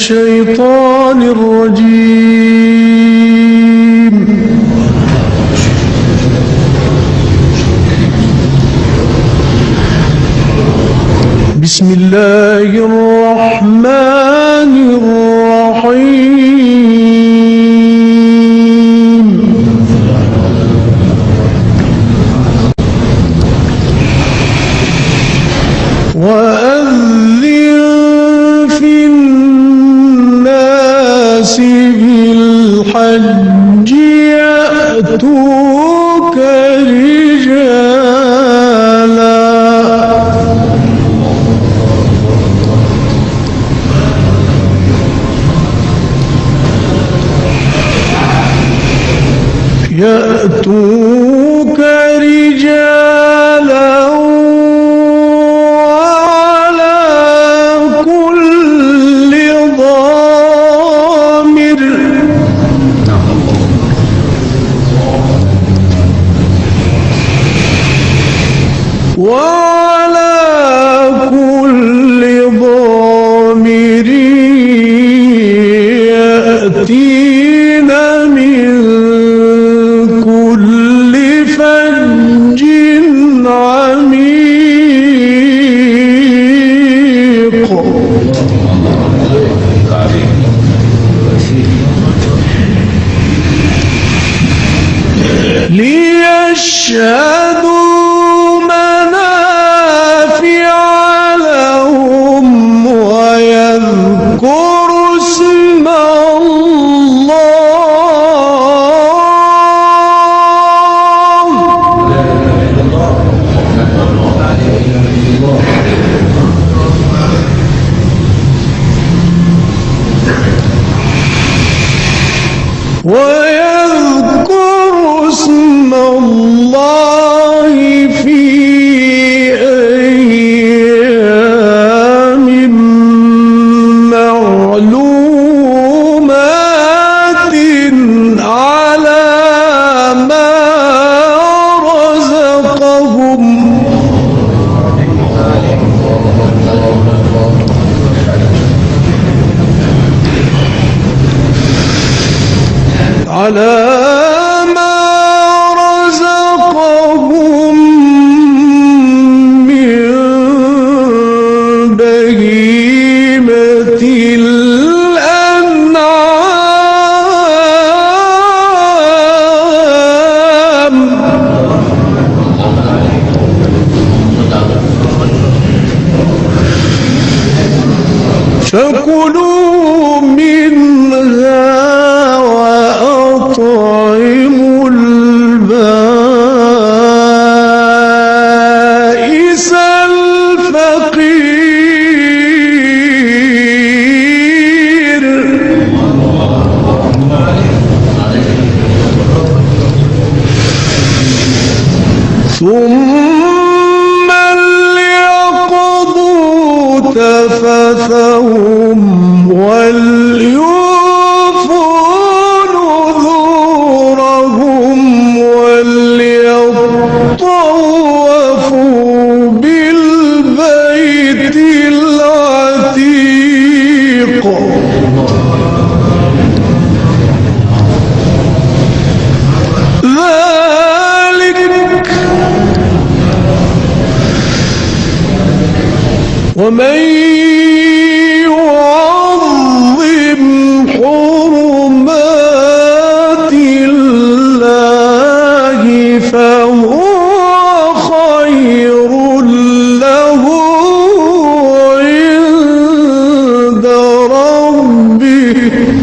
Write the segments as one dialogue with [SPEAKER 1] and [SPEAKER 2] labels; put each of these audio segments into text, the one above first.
[SPEAKER 1] الشيطان الرجيم. بسم الله الرحمن الرحيم. وأذن في الناس بالحج يأتوك رجالا وعلى كل ضامر يأتين من كل فج عميق ليشهدوا منافع لهم ويذكروا اسم الله في أيام معلومات على ما رزقهم من بهيمة الأنعام فكلوا منها وأطعموا البائس الفقير ثم ليقضوا تفثهم وليوفوا نذورهم وليطوفوا بالبيت العتيق ومن يعظم حرمات الله فهو خير له عند ربه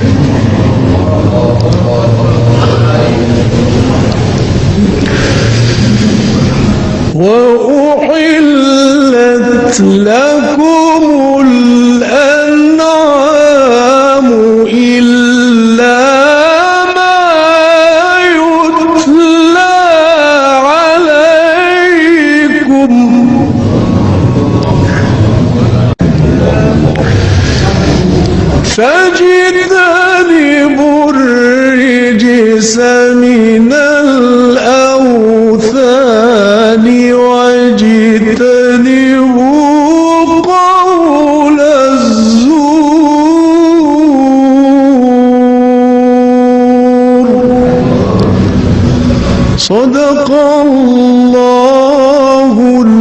[SPEAKER 1] وأحلت لكم الأنعام إلا ما يتلى عليكم فاجتنبوا الرجس من الأوثان واجتنبوا قول الزور الله